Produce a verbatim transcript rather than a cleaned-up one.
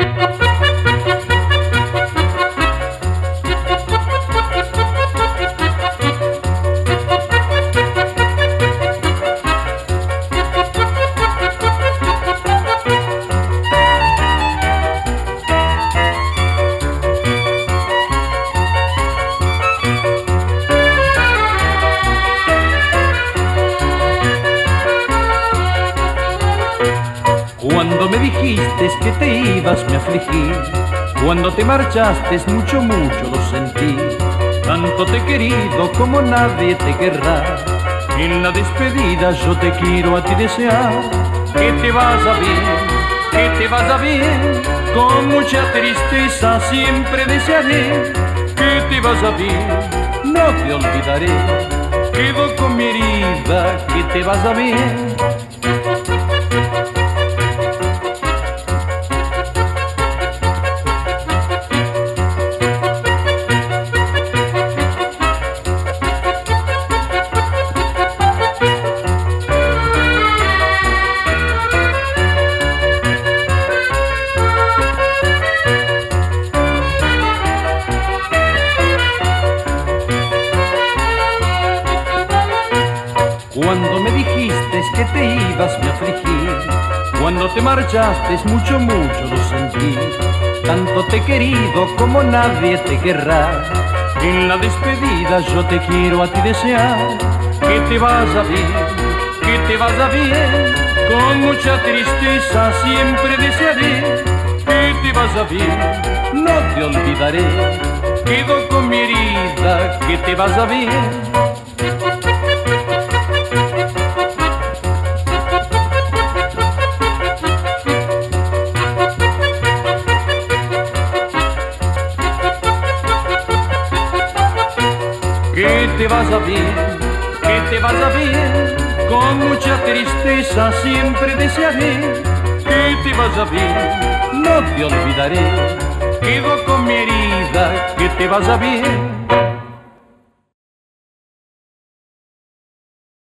Cuando me dijiste que te ibas me afligí, cuando te marchaste mucho, mucho lo sentí. Tanto te he querido como nadie te querrá. En la despedida yo te quiero a ti desear que te vaya bien, que te vaya bien. Con mucha tristeza siempre desearé que te vaya bien. No te olvidaré, quedo con mi herida, que te vaya bien. Cuando me dijiste que te ibas me afligí, cuando te marchaste mucho, mucho lo sentí. Tanto te he querido como nadie te querrá. En la despedida yo te quiero a ti desear que te vaya bien, que te vaya bien. Con mucha tristeza siempre desearé que te vaya bien. No te olvidaré, quedo con mi herida, que te vaya bien. Que te vaya bien, que te vaya bien. Con mucha tristeza siempre desearé que te vaya bien. No te olvidaré, quedo con mi herida, que te vaya bien.